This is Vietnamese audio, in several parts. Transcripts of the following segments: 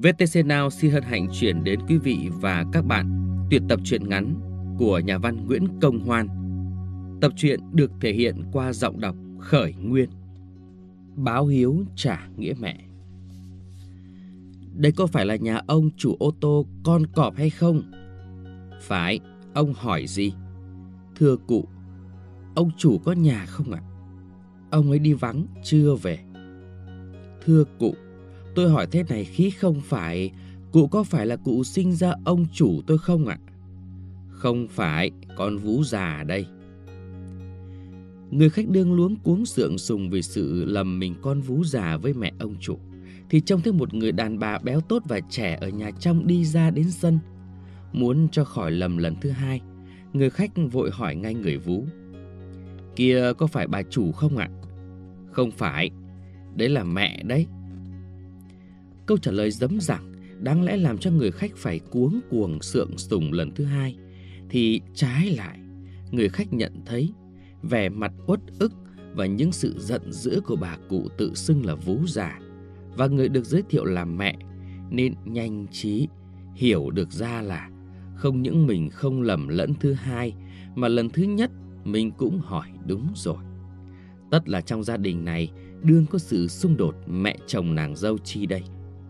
VTC Now xin hân hạnh chuyển đến quý vị và các bạn tuyệt tập truyện ngắn của nhà văn Nguyễn Công Hoan. Tập truyện được thể hiện qua giọng đọc Khởi Nguyên. Báo hiếu trả nghĩa mẹ. Đây có phải là nhà ông chủ ô tô Con Cọp hay không? Phải. Ông hỏi gì? Thưa cụ, ông chủ có nhà không ạ? Ông ấy đi vắng, chưa về. Thưa cụ, tôi hỏi thế này khi không phải, cụ có phải là cụ sinh ra ông chủ tôi không ạ? Không phải, con vú già đây. Người khách đương luống cuống sượng sùng vì sự lầm mình con vú già với mẹ ông chủ, thì trông thấy một người đàn bà béo tốt và trẻ ở nhà trong đi ra đến sân. Muốn cho khỏi lầm lần thứ hai, người khách vội hỏi ngay người vú: Kia có phải bà chủ không ạ? Không phải, đấy là mẹ đấy. Câu trả lời dấm dẳng đáng lẽ làm cho người khách phải cuống cuồng sượng sùng lần thứ hai, thì trái lại người khách nhận thấy vẻ mặt uất ức và những sự giận dữ của bà cụ tự xưng là vú già và người được giới thiệu làm mẹ, nên nhanh trí hiểu được ra là không những mình không lầm lẫn thứ hai, mà lần thứ nhất mình cũng hỏi đúng rồi. Tất là trong gia đình này đương có sự xung đột mẹ chồng nàng dâu chi đây.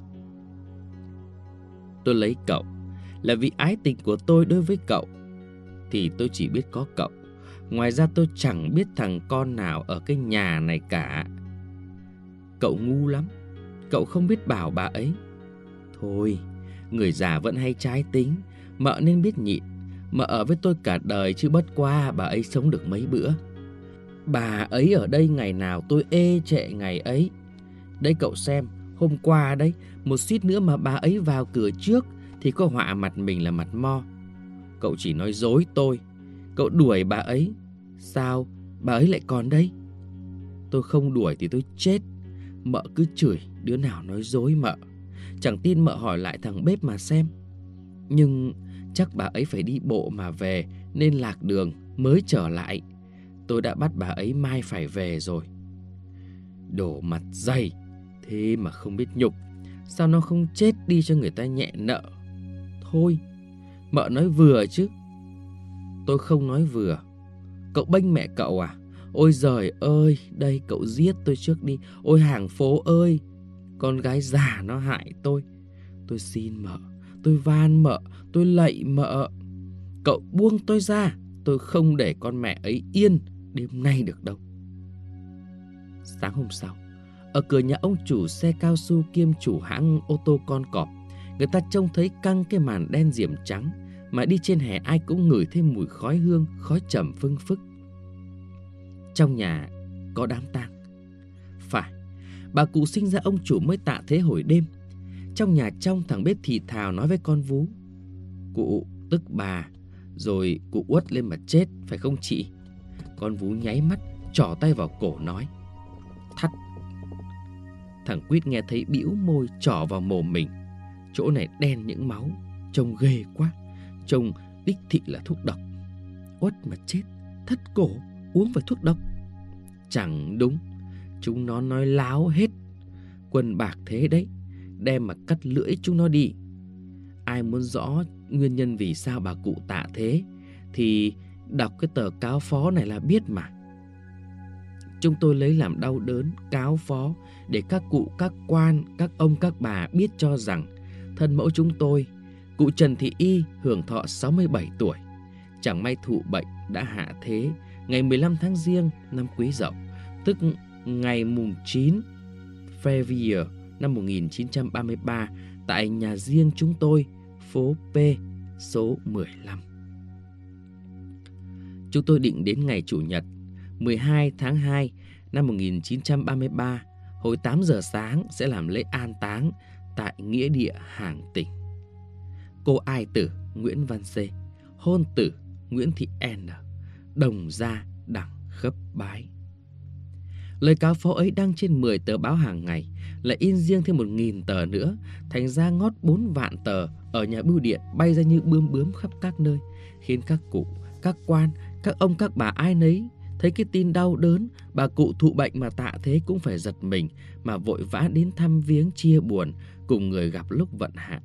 Tôi lấy cậu là vì ái tình của tôi đối với cậu, thì tôi chỉ biết có cậu. Ngoài ra tôi chẳng biết thằng con nào ở cái nhà này cả. Cậu ngu lắm, cậu không biết bảo bà ấy. Thôi, người già vẫn hay trái tính, mợ nên biết nhịn. Mợ ở với tôi cả đời chứ bất qua bà ấy sống được mấy bữa. Bà ấy ở đây ngày nào tôi ê trệ ngày ấy. Đây cậu xem, hôm qua đấy, một suýt nữa mà bà ấy vào cửa trước thì có họa mặt mình là mặt mo. Cậu chỉ nói dối tôi. Cậu đuổi bà ấy. Sao bà ấy lại còn đây? Tôi không đuổi thì tôi chết. Mợ cứ chửi đứa nào nói dối mợ. Chẳng tin mợ hỏi lại thằng bếp mà xem. Nhưng chắc bà ấy phải đi bộ mà về, nên lạc đường mới trở lại. Tôi đã bắt bà ấy mai phải về rồi. Đổ mặt dày thế mà không biết nhục. Sao nó không chết đi cho người ta nhẹ nợ? Thôi, mợ nói vừa chứ. Tôi không nói vừa. Cậu bênh mẹ cậu à? Ôi giời ơi, đây cậu giết tôi trước đi. Ôi hàng phố ơi, con gái già nó hại tôi. Tôi xin mợ, tôi van mợ, tôi lạy mợ. Cậu buông tôi ra, tôi không để con mẹ ấy yên đêm nay được đâu. Sáng hôm sau, ở cửa nhà ông chủ xe cao su kiêm chủ hãng ô tô Con Cọp, người ta trông thấy căng cái màn đen diệm trắng, mà đi trên hè ai cũng ngửi thêm mùi khói hương, khói trầm phưng phức. Trong nhà có đám tang. Phải, bà cụ sinh ra ông chủ mới tạ thế hồi đêm. Trong nhà trong, thằng bếp thì thào nói với con vú: Cụ tức bà, rồi cụ uất lên mà chết, phải không chị? Con vú nháy mắt, trỏ tay vào cổ nói: Thắt. Thằng Quýt nghe thấy bĩu môi trỏ vào mồm mình. Chỗ này đen những máu, trông ghê quá. Trông đích thị là thuốc độc. Uất mà chết, thắt cổ, uống phải thuốc độc. Chẳng đúng, chúng nó nói láo hết. Quần bạc thế đấy, đem mà cắt lưỡi chúng nó đi. Ai muốn rõ nguyên nhân vì sao bà cụ tạ thế thì đọc cái tờ cáo phó này là biết mà. Chúng tôi lấy làm đau đớn cáo phó để các cụ, các quan, các ông, các bà biết cho rằng thân mẫu chúng tôi, cụ Trần Thị Y, hưởng thọ 67 tuổi, chẳng may thụ bệnh đã hạ thế ngày 15 tháng Giêng năm Quý Dậu, tức ngày mùng 9 February năm 1933 tại nhà riêng chúng tôi, phố P, số 15. Chúng tôi định đến ngày Chủ nhật 12 tháng 2 năm 1933 hồi 8 giờ sáng sẽ làm lễ an táng tại nghĩa địa Hàng Tỉnh. Cô ai tử Nguyễn Văn C, hôn tử Nguyễn Thị N, đồng gia đẳng khấp bái. Lời cáo phó ấy đăng trên 10 tờ báo hàng ngày, lại in riêng thêm 1.000 tờ nữa, thành ra ngót 4 vạn tờ ở nhà bưu điện bay ra như bướm bướm khắp các nơi, khiến các cụ, các quan, các ông, các bà ai nấy Thấy cái tin đau đớn, bà cụ thụ bệnh mà tạ thế cũng phải giật mình, mà vội vã đến thăm viếng chia buồn cùng người gặp lúc vận hạn.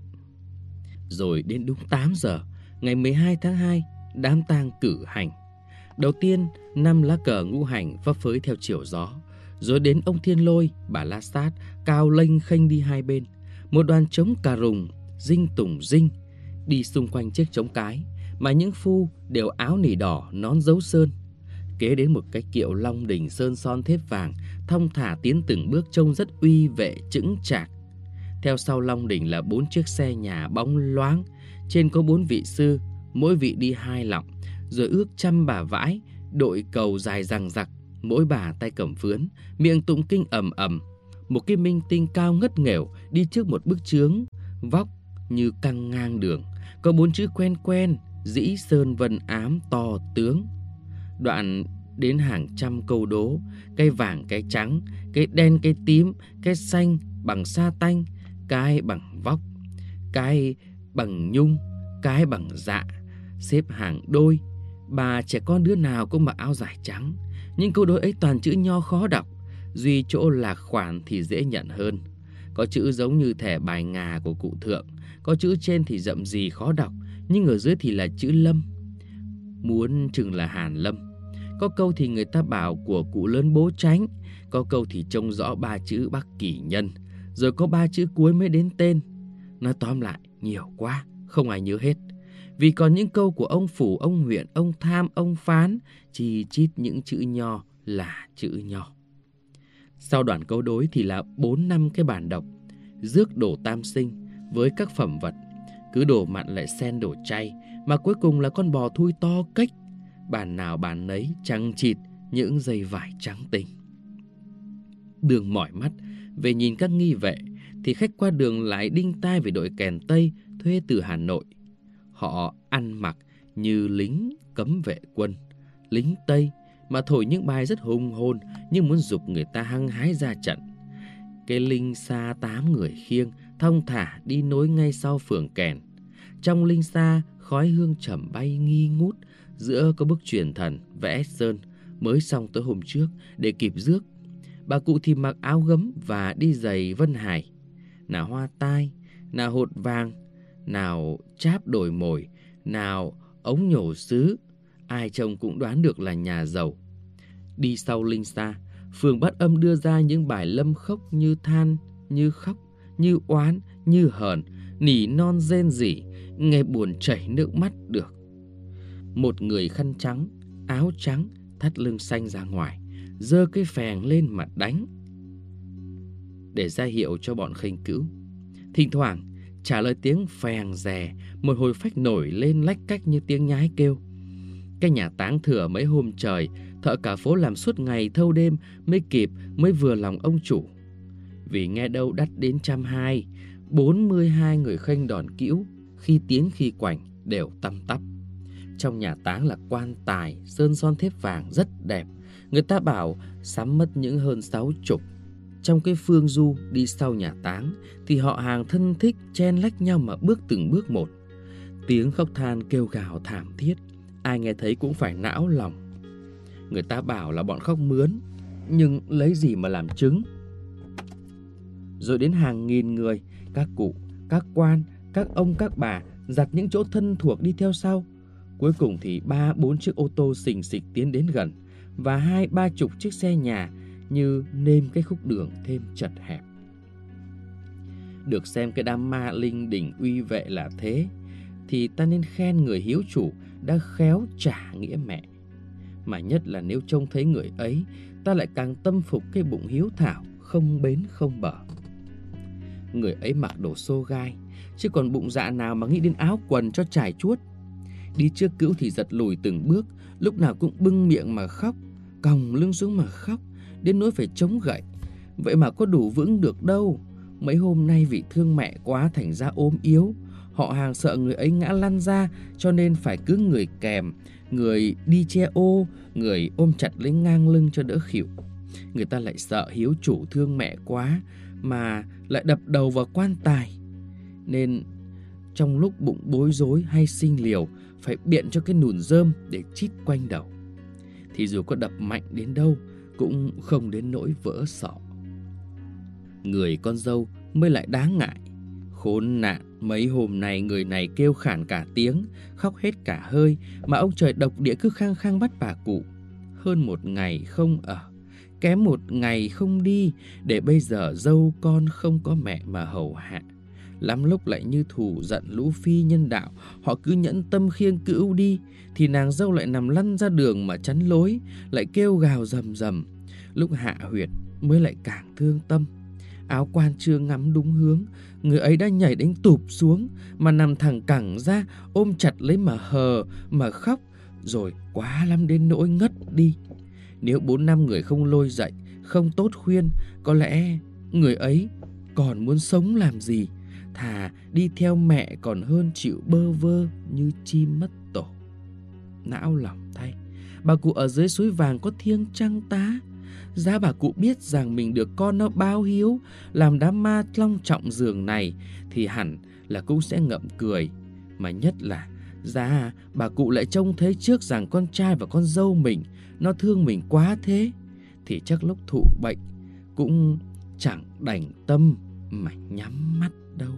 Rồi đến đúng 8 giờ, ngày 12 tháng 2, đám tang cử hành. Đầu tiên, 5 lá cờ ngũ hành phấp phới theo chiều gió. Rồi đến ông Thiên Lôi, bà La Sát cao lênh khênh đi hai bên. Một đoàn trống cà rùng, dinh tùng dinh đi xung quanh chiếc trống cái, mà những phu đều áo nỉ đỏ, nón dấu sơn. Kế đến một cái kiệu long đỉnh sơn son thép vàng, thong thả tiến từng bước trông rất uy vệ chững chạc. Theo sau long đỉnh là 4 chiếc xe nhà bóng loáng, trên có 4 vị sư, mỗi vị đi 2 lọng, rồi ước 100 bà vãi, đội cầu dài dằng dặc, mỗi bà tay cầm phướn, miệng tụng kinh ầm ầm. Một cái minh tinh cao ngất nghểu đi trước một bức chướng vóc như căng ngang đường, có 4 chữ quen quen: Dĩ Sơn Vân Ám To Tướng. Đoạn đến hàng trăm câu đố, cái vàng cái trắng, cái đen cái tím, cái xanh bằng sa tanh, cái bằng vóc, cái bằng nhung, cái bằng dạ, xếp hàng đôi. Bà trẻ con đứa nào cũng mặc áo dài trắng. Nhưng câu đối ấy toàn chữ nho khó đọc, duy chỗ lạc khoản thì dễ nhận hơn. Có chữ giống như thẻ bài ngà của cụ Thượng, có chữ trên thì rậm rì khó đọc, nhưng ở dưới thì là chữ Lâm, muốn chừng là Hàn Lâm. Có câu thì người ta bảo của cụ lớn bố Tránh, có câu thì trông rõ 3 chữ Bắc Kỳ Nhân, rồi có 3 chữ cuối mới đến tên. Nói tóm lại nhiều quá, không ai nhớ hết. Vì còn những câu của ông Phủ, ông Huyện, ông Tham, ông Phán, chi chít những chữ nho là chữ nho. Sau đoạn câu đối thì là 4-5 cái bàn đọc, rước đổ tam sinh với các phẩm vật, cứ đổ mặn lại xen đổ chay, mà cuối cùng là con bò thui to cách, bàn nào bàn nấy trắng chịt những dây vải trắng tinh. Đường mỏi mắt về nhìn các nghi vệ, thì khách qua đường lại đinh tai về đội kèn Tây thuê từ Hà Nội. Họ ăn mặc như lính cấm vệ quân, lính Tây, mà thổi những bài rất hùng hồn, như muốn giục người ta hăng hái ra trận. Cái linh xa 8 người khiêng thong thả đi nối ngay sau phường kèn. Trong linh xa khói hương trầm bay nghi ngút, giữa có bức truyền thần vẽ sơn mới xong tối hôm trước để kịp rước. Bà cụ thì mặc áo gấm và đi giày Vân Hải, nào hoa tai, nào hột vàng, nào cháp đổi mồi, nào ống nhổ sứ, ai trông cũng đoán được là nhà giàu. Đi sau linh xa, phường Bát Âm đưa ra những bài lâm khốc như than, như khóc, như oán, như hờn, nỉ non rên rỉ, nghe buồn chảy nước mắt được. Một người khăn trắng, áo trắng, thắt lưng xanh ra ngoài, giơ cái phèn lên mà đánh, để ra hiệu cho bọn khinh cữu. Thỉnh thoảng trả lời tiếng phèn rè, một hồi phách nổi lên lách cách như tiếng nhái kêu. Cái nhà táng thừa mấy hôm trời, thợ cả phố làm suốt ngày thâu đêm mới kịp, mới vừa lòng ông chủ. Vì nghe đâu đắt đến 120, 42 người khênh đòn cữu, khi tiến khi quảnh đều tăm tắp. Trong nhà táng là quan tài sơn son thép vàng rất đẹp, người ta bảo sắm mất những hơn 60. Trong cái phương du đi sau nhà táng thì họ hàng thân thích chen lách nhau mà bước từng bước một. Tiếng khóc than kêu gào thảm thiết, ai nghe thấy cũng phải não lòng. Người ta bảo là bọn khóc mướn, nhưng lấy gì mà làm chứng. Rồi đến hàng nghìn người, các cụ, các quan, các ông các bà giặt những chỗ thân thuộc đi theo sau. Cuối cùng thì 3-4 chiếc ô tô xình xịch tiến đến gần, và 20-30 chiếc xe nhà như nêm cái khúc đường thêm chật hẹp. Được xem cái đám ma linh đỉnh uy vệ là thế, thì ta nên khen người hiếu chủ đã khéo trả nghĩa mẹ. Mà nhất là nếu trông thấy người ấy, ta lại càng tâm phục cái bụng hiếu thảo không bến không bờ. Người ấy mặc đồ xô gai, chứ còn bụng dạ nào mà nghĩ đến áo quần cho trải chuốt. Đi trước cữu thì giật lùi từng bước, lúc nào cũng bưng miệng mà khóc, còng lưng xuống mà khóc, đến nỗi phải chống gậy. Vậy mà có đủ vững được đâu. Mấy hôm nay vì thương mẹ quá thành ra ốm yếu, họ hàng sợ người ấy ngã lăn ra, cho nên phải cứ người kèm, người đi che ô, người ôm chặt lấy ngang lưng cho đỡ khỉu. Người ta lại sợ hiếu chủ thương mẹ quá mà lại đập đầu vào quan tài, nên trong lúc bụng bối rối hay sinh liều phải biện cho cái nùn rơm để chít quanh đầu. thì dù có đập mạnh đến đâu cũng không đến nỗi vỡ sọ. Người con dâu mới lại đáng ngại. Khốn nạn, mấy hôm nay người này kêu khản cả tiếng, khóc hết cả hơi, mà ông trời độc địa cứ khăng khăng bắt bà cụ. Hơn một ngày không ở, kém một ngày không đi, để bây giờ dâu con không có mẹ mà hầu hạ. Lắm lúc lại như thù giận lũ phi nhân đạo, họ cứ nhẫn tâm khiêng cữu đi, thì nàng dâu lại nằm lăn ra đường mà chắn lối, lại kêu gào rầm rầm. Lúc hạ huyệt mới lại càng thương tâm. Áo quan chưa ngắm đúng hướng, người ấy đã nhảy đánh tụp xuống, mà nằm thẳng cẳng ra, ôm chặt lấy mà hờ, mà khóc, rồi quá lắm đến nỗi ngất đi. Nếu 4-5 người không lôi dậy, không tốt khuyên, có lẽ người ấy còn muốn sống làm gì. Thà đi theo mẹ còn hơn chịu bơ vơ như chim mất tổ. Não lòng thay, bà cụ ở dưới suối vàng có thiêng chăng tá? Giá bà cụ biết rằng mình được con nó báo hiếu, làm đám ma long trọng giường này, thì hẳn là cũng sẽ ngậm cười. Mà nhất là giá bà cụ lại trông thấy trước rằng con trai và con dâu mình nó thương mình quá thế, thì chắc lúc thụ bệnh cũng chẳng đành tâm mà nhắm mắt đâu.